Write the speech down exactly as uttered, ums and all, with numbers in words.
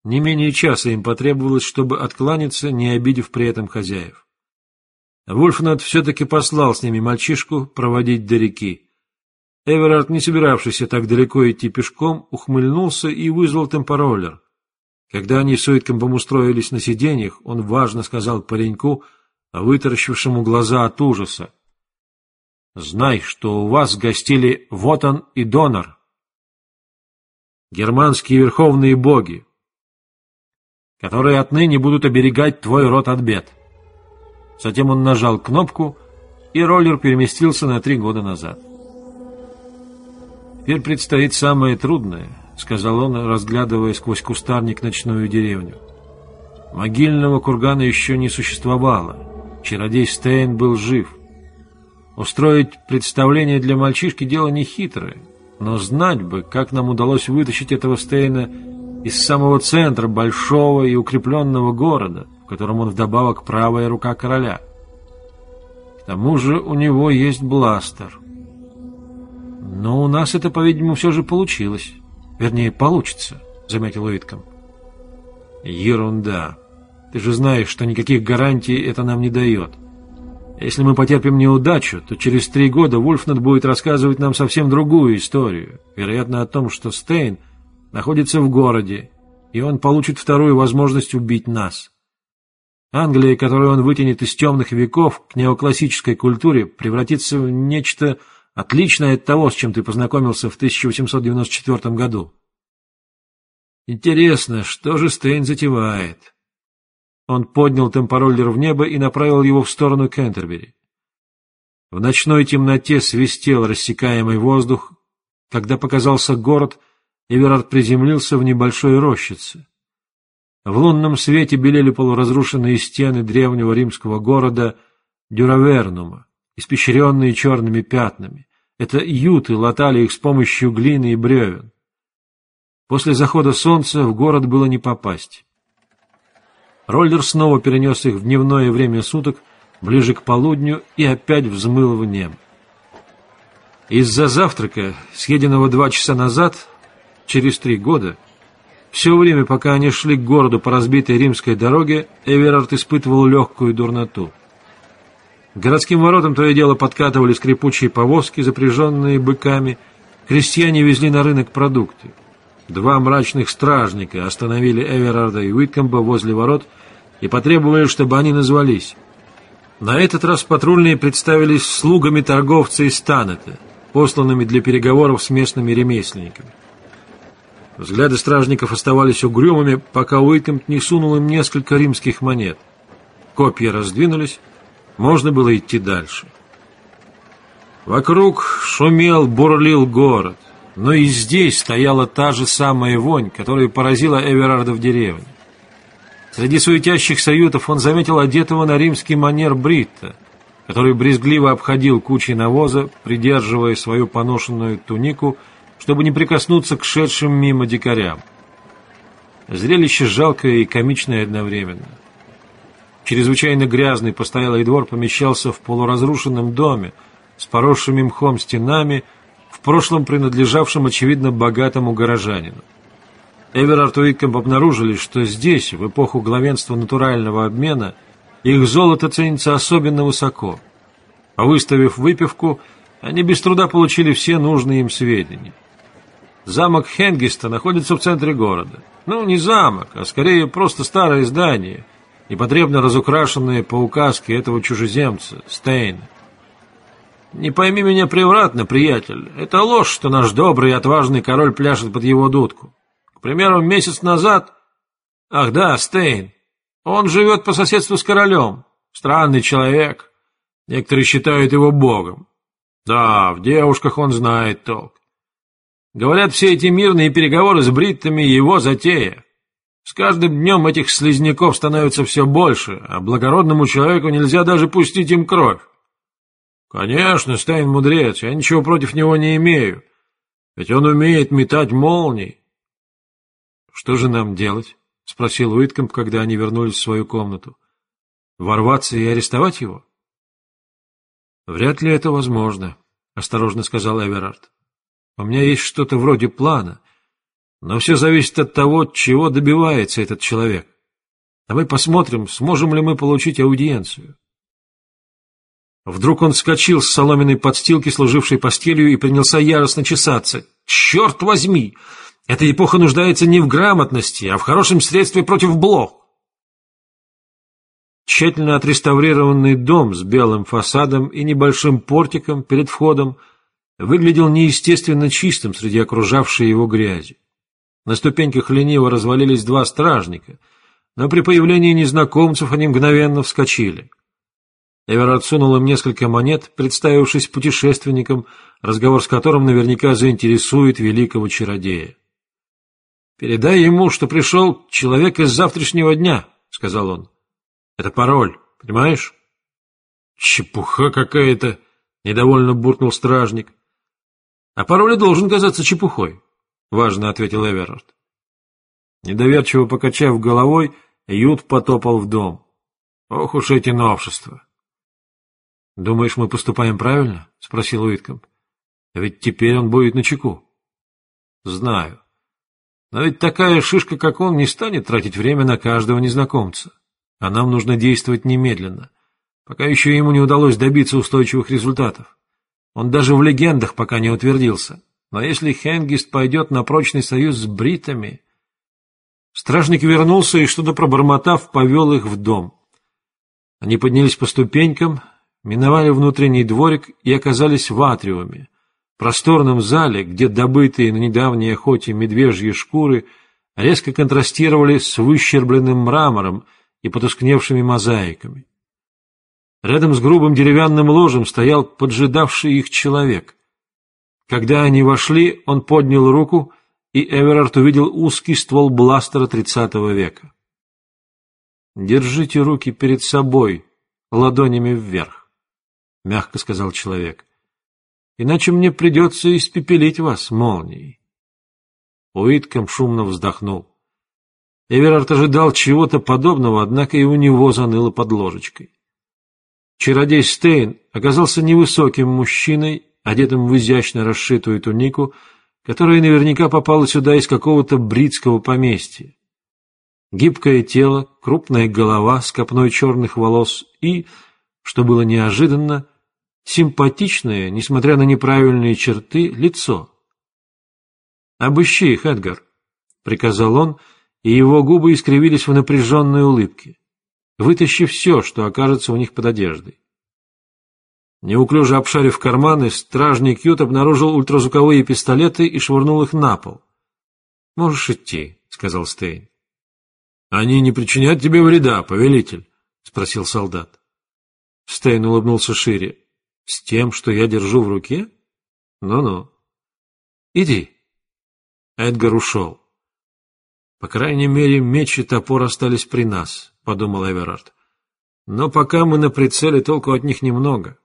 Не менее часа им потребовалось, чтобы откланяться, не обидев при этом хозяев. Вульфнат все-таки послал с ними мальчишку проводить до реки. Эверард, не собиравшийся так далеко идти пешком, ухмыльнулся и вызвал темпороллер. Когда они с Уиткомбом устроились на сиденьях, он важно сказал пареньку, вытаращившему глаза от ужаса: «Знай, что у вас гостили Вотан и Донор, германские верховные боги, которые отныне будут оберегать твой род от бед». Затем он нажал кнопку, и роллер переместился на три года назад. «Теперь предстоит самое трудное», — сказал он, разглядывая сквозь кустарник ночную деревню. Могильного кургана еще не существовало. Чародей Стейн был жив. Устроить представление для мальчишки — дело нехитрое, но знать бы, как нам удалось вытащить этого Стейна из самого центра большого и укрепленного города, в котором он вдобавок правая рука короля. К тому же у него есть бластер. Но у нас это, по-видимому, все же получилось. Вернее, получится, — заметил Уиткомб. Ерунда. Ты же знаешь, что никаких гарантий это нам не дает. Если мы потерпим неудачу, то через три года Вульфнат будет рассказывать нам совсем другую историю, вероятно, о том, что Стейн находится в городе, и он получит вторую возможность убить нас. Англия, которую он вытянет из темных веков к неоклассической культуре, превратится в нечто отличное от того, с чем ты познакомился в тысяча восемьсот девяносто четвёртом году. Интересно, что же Стейн затевает? Он поднял темпороллер в небо и направил его в сторону Кентербери. В ночной темноте свистел рассекаемый воздух. Когда показался город, Эверард приземлился в небольшой рощице. В лунном свете белели полуразрушенные стены древнего римского города Дюравернума, испещренные черными пятнами. Это юты латали их с помощью глины и бревен. После захода солнца в город было не попасть. Роллер снова перенес их в дневное время суток, ближе к полудню, и опять взмыл в небо. Из-за завтрака, съеденного два часа назад, через три года, все время, пока они шли к городу по разбитой римской дороге, Эверард испытывал легкую дурноту. К городским воротам то и дело подкатывали скрипучие повозки, запряженные быками. Крестьяне везли на рынок продукты. Два мрачных стражника остановили Эверарда и Уиткомба возле ворот и потребовали, чтобы они назвались. На этот раз патрульные представились слугами торговца из Танета, посланными для переговоров с местными ремесленниками. Взгляды стражников оставались угрюмыми, пока Уиткомб не сунул им несколько римских монет. Копья раздвинулись, можно было идти дальше. Вокруг шумел, бурлил город. Но и здесь стояла та же самая вонь, которая поразила Эверарда в деревне. Среди суетящихся ютов он заметил одетого на римский манер Бритта, который брезгливо обходил кучи навоза, придерживая свою поношенную тунику, чтобы не прикоснуться к шедшим мимо дикарям. Зрелище жалкое и комичное одновременно. Чрезвычайно грязный постоялый двор помещался в полуразрушенном доме с поросшими мхом стенами, в прошлом принадлежавшим, очевидно, богатому горожанину. Эверард и Уиткомб обнаружили, что здесь, в эпоху главенства натурального обмена, их золото ценится особенно высоко. Выставив выпивку, они без труда получили все нужные им сведения. Замок Хенгиста находится в центре города. Ну, не замок, а скорее просто старое здание, непотребно разукрашенное по указке этого чужеземца, Стейна. Не пойми меня превратно, приятель. Это ложь, что наш добрый и отважный король пляшет под его дудку. К примеру, месяц назад... Ах да, Стейн. Он живет по соседству с королем. Странный человек. Некоторые считают его богом. Да, в девушках он знает толк. Говорят, все эти мирные переговоры с бриттами — его затея. С каждым днем этих слизняков становится все больше, а благородному человеку нельзя даже пустить им кровь. Конечно, Стейн мудрец, я ничего против него не имею, ведь он умеет метать молнии. Что же нам делать? — спросил Уиткомб, когда они вернулись в свою комнату. Ворваться и арестовать его? Вряд ли это возможно, — осторожно сказал Эверард. У меня есть что-то вроде плана. Но все зависит от того, чего добивается этот человек. Давай посмотрим, сможем ли мы получить аудиенцию. Вдруг он вскочил с соломенной подстилки, служившей постелью, и принялся яростно чесаться. «Черт возьми! Эта эпоха нуждается не в грамотности, а в хорошем средстве против блох!» Тщательно отреставрированный дом с белым фасадом и небольшим портиком перед входом выглядел неестественно чистым среди окружавшей его грязи. На ступеньках лениво развалились два стражника, но при появлении незнакомцев они мгновенно вскочили. Эверард сунул им несколько монет, представившись путешественником, разговор с которым наверняка заинтересует великого чародея. «Передай ему, что пришел человек из завтрашнего дня», — сказал он. «Это пароль, понимаешь?» «Чепуха какая-то», — недовольно буркнул стражник. «А пароль и должен казаться чепухой», — важно ответил Эверард. Недоверчиво покачав головой, Ют потопал в дом. «Ох уж эти новшества!» «Думаешь, мы поступаем правильно?» — спросил Уиткомб. «Ведь теперь он будет начеку». «Знаю. Но ведь такая шишка, как он, не станет тратить время на каждого незнакомца. А нам нужно действовать немедленно, пока еще ему не удалось добиться устойчивых результатов. Он даже в легендах пока не утвердился. Но если Хенгист пойдет на прочный союз с бритами...» Стражник вернулся и, что-то пробормотав, повел их в дом. Они поднялись по ступенькам, миновали внутренний дворик и оказались в атриуме, просторном зале, где добытые на недавней охоте медвежьи шкуры резко контрастировали с выщербленным мрамором и потускневшими мозаиками. Рядом с грубым деревянным ложем стоял поджидавший их человек. Когда они вошли, он поднял руку, и Эверард увидел узкий ствол бластера тридцатого века. «Держите руки перед собой, ладонями вверх», — мягко сказал человек. «Иначе мне придется испепелить вас молнией». Уиткомб шумно вздохнул. Эверард ожидал чего-то подобного, однако и у него заныло под ложечкой. Чародей Стейн оказался невысоким мужчиной, одетым в изящно расшитую тунику, которая наверняка попала сюда из какого-то бритского поместья. Гибкое тело, крупная голова с копной черных волос и, что было неожиданно, симпатичное, несмотря на неправильные черты, лицо. «Обыщи их, Эдгар», — приказал он, и его губы искривились в напряженной улыбке. «Вытащи все, что окажется у них под одеждой». Неуклюже обшарив карманы, стражник Ют обнаружил ультразвуковые пистолеты и швырнул их на пол. «Можешь идти», — сказал Стейн. «Они не причинят тебе вреда, повелитель?» — спросил солдат. Стейн улыбнулся шире. «С тем, что я держу в руке? Ну-ну. Иди». Эдгар ушел. «По крайней мере, меч и топор остались при нас», — подумал Эверард. «Но пока мы на прицеле, толку от них немного».